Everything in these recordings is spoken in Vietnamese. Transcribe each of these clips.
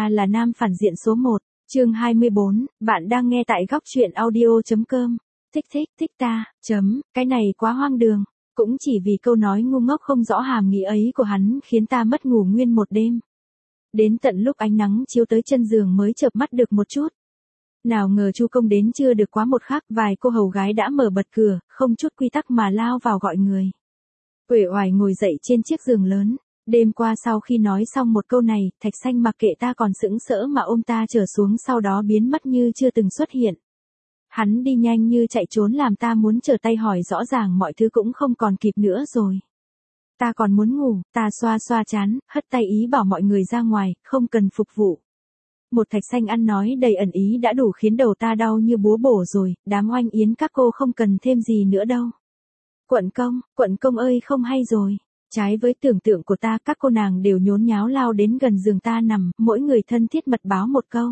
ta là nam phản diện số 1, chương 24, bạn đang nghe tại góc truyện audio.com. Thích ta, cái này quá hoang đường. Cũng chỉ vì câu nói ngu ngốc không rõ hàm nghĩa ấy của hắn khiến ta mất ngủ nguyên một đêm. Đến tận lúc ánh nắng chiếu tới chân giường mới chợp mắt được một chút. Nào ngờ Chu Công đến chưa được quá một khắc, vài cô hầu gái đã mở bật cửa, không chút quy tắc mà lao vào gọi người. Uể oải ngồi dậy trên chiếc giường lớn. Đêm qua sau khi nói xong một câu này, Thạch Xanh mặc kệ ta còn sững sỡ mà ôm ta trở xuống, sau đó biến mất như chưa từng xuất hiện. Hắn đi nhanh như chạy trốn làm ta muốn trở tay hỏi rõ ràng mọi thứ cũng không còn kịp nữa rồi. Ta còn muốn ngủ, ta xoa xoa trán, hất tay ý bảo mọi người ra ngoài, không cần phục vụ. Một Thạch Xanh ăn nói đầy ẩn ý đã đủ khiến đầu ta đau như búa bổ rồi, đám oanh yến các cô không cần thêm gì nữa đâu. Quận công ơi không hay rồi. Trái với tưởng tượng của ta, các cô nàng đều nhốn nháo lao đến gần giường ta nằm, mỗi người thân thiết mật báo một câu.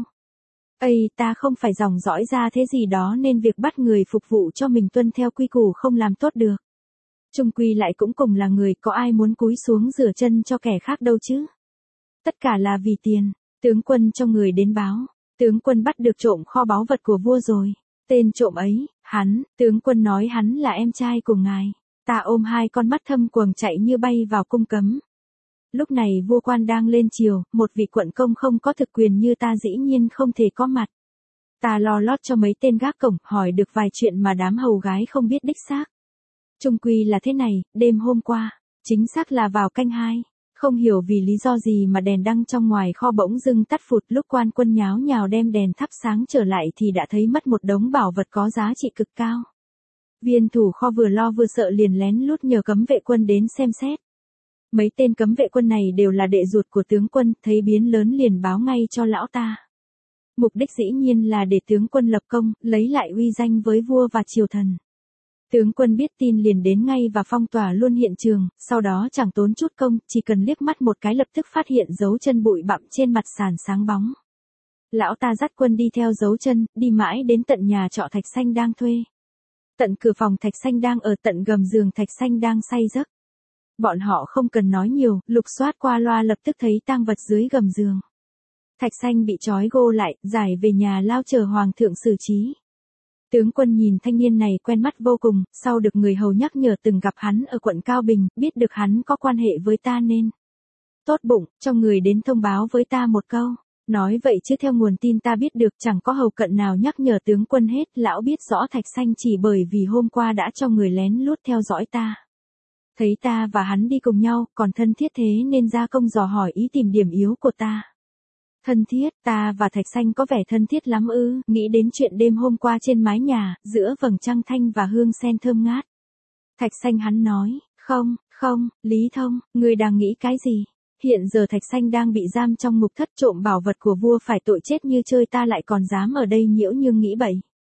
Ây, ta không phải dòng dõi ra thế gì đó nên việc bắt người phục vụ cho mình tuân theo quy củ không làm tốt được. Chung quy lại cũng cùng là người, có ai muốn cúi xuống rửa chân cho kẻ khác đâu chứ. Tất cả là vì tiền. Tướng quân cho người đến báo, tướng quân bắt được trộm kho báu vật của vua rồi. Tên trộm ấy, tướng quân nói hắn là em trai của ngài. Ta ôm hai con mắt thâm quầng chạy như bay vào cung cấm. Lúc này vua quan đang lên triều, một vị quận công không có thực quyền như ta dĩ nhiên không thể có mặt. Ta lo lót cho mấy tên gác cổng, hỏi được vài chuyện mà đám hầu gái không biết đích xác. Chung quy là thế này, đêm hôm qua, chính xác là vào canh 2. Không hiểu vì lý do gì mà đèn đăng trong ngoài kho bỗng dưng tắt phụt, lúc quan quân nháo nhào đem đèn thắp sáng trở lại thì đã thấy mất một đống bảo vật có giá trị cực cao. Viên thủ kho vừa lo vừa sợ liền lén lút nhờ cấm vệ quân đến xem xét. Mấy tên cấm vệ quân này đều là đệ ruột của tướng quân, thấy biến lớn liền báo ngay cho lão ta. Mục đích dĩ nhiên là để tướng quân lập công, lấy lại uy danh với vua và triều thần. Tướng quân biết tin liền đến ngay và phong tỏa luôn hiện trường, sau đó chẳng tốn chút công, chỉ cần liếc mắt một cái lập tức phát hiện dấu chân bụi bặm trên mặt sàn sáng bóng. Lão ta dắt quân đi theo dấu chân, đi mãi đến tận nhà trọ Thạch Xanh đang thuê. Tận cửa phòng Thạch Xanh đang ở, tận gầm giường Thạch Xanh đang say giấc. Bọn họ không cần nói nhiều, lục soát qua loa lập tức thấy tang vật dưới gầm giường. Thạch Xanh bị trói gô lại, giải về nhà lao chờ hoàng thượng xử trí. Tướng quân nhìn thanh niên này quen mắt vô cùng, sau được người hầu nhắc nhở từng gặp hắn ở quận Cao Bình, biết được hắn có quan hệ với ta nên tốt bụng, cho người đến thông báo với ta một câu. Nói vậy chứ theo nguồn tin ta biết được chẳng có hầu cận nào nhắc nhở tướng quân hết, lão biết rõ Thạch Xanh chỉ bởi vì hôm qua đã cho người lén lút theo dõi ta. Thấy ta và hắn đi cùng nhau, còn thân thiết thế nên ra công dò hỏi ý tìm điểm yếu của ta. Thân thiết, ta và Thạch Xanh có vẻ thân thiết lắm ư? Nghĩ đến chuyện đêm hôm qua trên mái nhà, giữa vầng trăng thanh và hương sen thơm ngát. Thạch Xanh hắn nói, không, Lý Thông, ngươi đang nghĩ cái gì? Hiện giờ Thạch Xanh đang bị giam trong ngục thất, trộm bảo vật của vua phải tội chết như chơi, ta lại còn dám ở đây nhiễu nhương nghĩ bậy.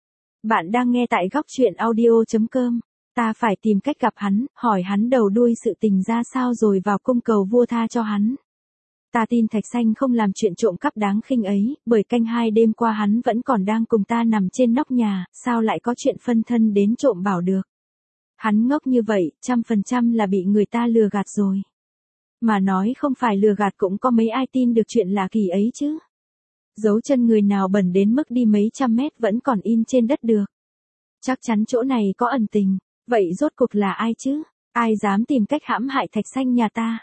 Bạn đang nghe tại góc truyện audio.com. Ta phải tìm cách gặp hắn, hỏi hắn đầu đuôi sự tình ra sao rồi vào cung cầu vua tha cho hắn. Ta tin Thạch Xanh không làm chuyện trộm cắp đáng khinh ấy, bởi canh 2 đêm qua hắn vẫn còn đang cùng ta nằm trên nóc nhà, sao lại có chuyện phân thân đến trộm bảo được. Hắn ngốc như vậy, 100% là bị người ta lừa gạt rồi. Mà nói không phải lừa gạt cũng có mấy ai tin được chuyện lạ kỳ ấy chứ. Dấu chân người nào bẩn đến mức đi mấy trăm mét vẫn còn in trên đất được. Chắc chắn chỗ này có ẩn tình, vậy rốt cuộc là ai chứ? Ai dám tìm cách hãm hại Thạch Xanh nhà ta?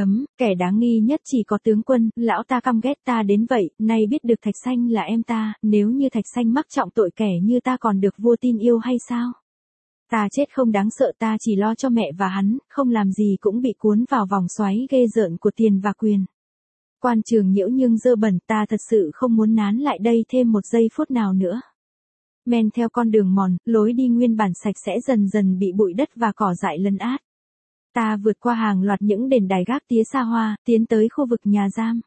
Kẻ đáng nghi nhất chỉ có tướng quân, lão ta căm ghét ta đến vậy, nay biết được Thạch Xanh là em ta, nếu như Thạch Xanh mắc trọng tội kẻ như ta còn được vua tin yêu hay sao? Ta chết không đáng sợ, ta chỉ lo cho mẹ và hắn, không làm gì cũng bị cuốn vào vòng xoáy ghê rợn của tiền và quyền. Quan trường nhiễu nhương dơ bẩn, ta thật sự không muốn nán lại đây thêm một giây phút nào nữa. Men theo con đường mòn, lối đi nguyên bản sạch sẽ dần dần bị bụi đất và cỏ dại lấn át. Ta vượt qua hàng loạt những đền đài gác tía xa hoa, tiến tới khu vực nhà giam.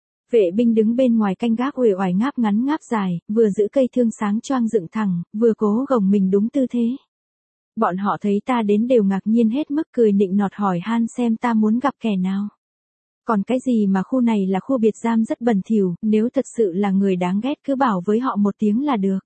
Vệ binh đứng bên ngoài canh gác uể oải ngáp ngắn ngáp dài, vừa giữ cây thương sáng choang dựng thẳng, vừa cố gồng mình đúng tư thế. Bọn họ thấy ta đến đều ngạc nhiên hết mức, cười nịnh nọt hỏi han xem ta muốn gặp kẻ nào. Còn cái gì mà khu này là khu biệt giam rất bẩn thỉu, nếu thật sự là người đáng ghét cứ bảo với họ một tiếng là được.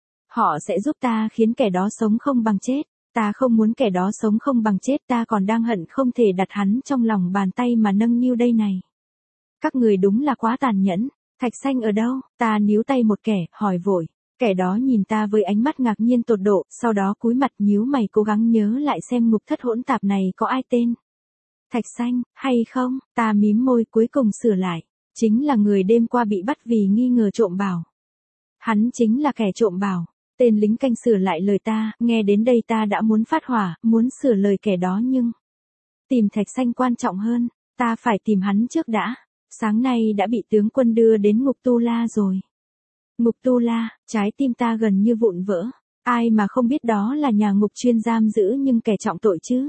Họ sẽ giúp ta khiến kẻ đó sống không bằng chết. Ta không muốn kẻ đó sống không bằng chết, ta còn đang hận không thể đặt hắn trong lòng bàn tay mà nâng niu đây này. Các người đúng là quá tàn nhẫn. Thạch Xanh ở đâu? Ta níu tay một kẻ, hỏi vội. Kẻ đó nhìn ta với ánh mắt ngạc nhiên tột độ, sau đó cúi mặt nhíu mày cố gắng nhớ lại xem ngục thất hỗn tạp này có ai tên. Thạch Xanh, hay không? Ta mím môi cuối cùng sửa lại. Chính là người đêm qua bị bắt vì nghi ngờ trộm bảo. Hắn chính là kẻ trộm bảo. Tên lính canh sửa lại lời ta, nghe đến đây ta đã muốn phát hỏa, muốn sửa lời kẻ đó nhưng... Tìm Thạch Xanh quan trọng hơn, ta phải tìm hắn trước đã. Sáng nay đã bị tướng quân đưa đến ngục Tu La rồi. Ngục Tu La, trái tim ta gần như vụn vỡ. Ai mà không biết đó là nhà ngục chuyên giam giữ nhưng kẻ trọng tội chứ.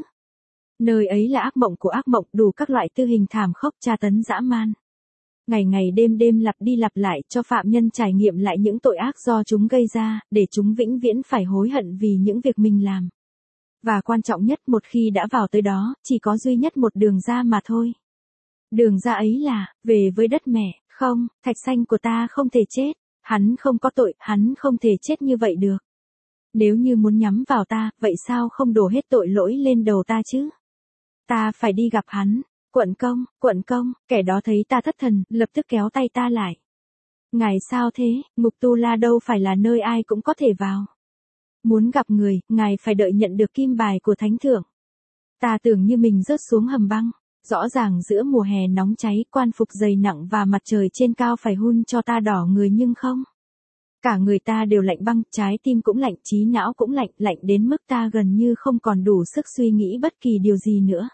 Nơi ấy là ác mộng của ác mộng, đủ các loại tư hình thảm khốc tra tấn dã man. Ngày ngày đêm đêm lặp đi lặp lại cho phạm nhân trải nghiệm lại những tội ác do chúng gây ra, để chúng vĩnh viễn phải hối hận vì những việc mình làm. Và quan trọng nhất, một khi đã vào tới đó, chỉ có duy nhất một đường ra mà thôi. Đường ra ấy là, về với đất mẹ. Không, Thạch Xanh của ta không thể chết. Hắn không có tội, hắn không thể chết như vậy được. Nếu như muốn nhắm vào ta, vậy sao không đổ hết tội lỗi lên đầu ta chứ? Ta phải đi gặp hắn. Quận công, kẻ đó thấy ta thất thần, lập tức kéo tay ta lại. Ngài sao thế, ngục Tu La đâu phải là nơi ai cũng có thể vào. Muốn gặp người, ngài phải đợi nhận được kim bài của thánh thượng. Ta tưởng như mình rớt xuống hầm băng. Rõ ràng giữa mùa hè nóng cháy, quan phục dày nặng và mặt trời trên cao phải hun cho ta đỏ người nhưng không. Cả người ta đều lạnh băng, trái tim cũng lạnh, trí não cũng lạnh, lạnh đến mức ta gần như không còn đủ sức suy nghĩ bất kỳ điều gì nữa.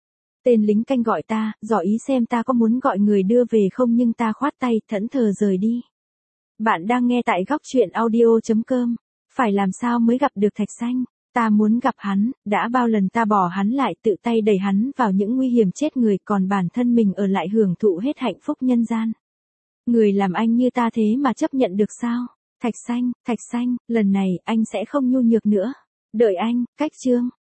Tên lính canh gọi ta, dò ý xem ta có muốn gọi người đưa về không nhưng ta khoát tay, thẫn thờ rời đi. Bạn đang nghe tại góc truyện audio.com. Phải làm sao mới gặp được Thạch Xanh? Ta muốn gặp hắn, đã bao lần ta bỏ hắn lại tự tay đẩy hắn vào những nguy hiểm chết người còn bản thân mình ở lại hưởng thụ hết hạnh phúc nhân gian. Người làm anh như ta thế mà chấp nhận được sao? Thạch Xanh, lần này anh sẽ không nhu nhược nữa. Đợi anh, cách chương.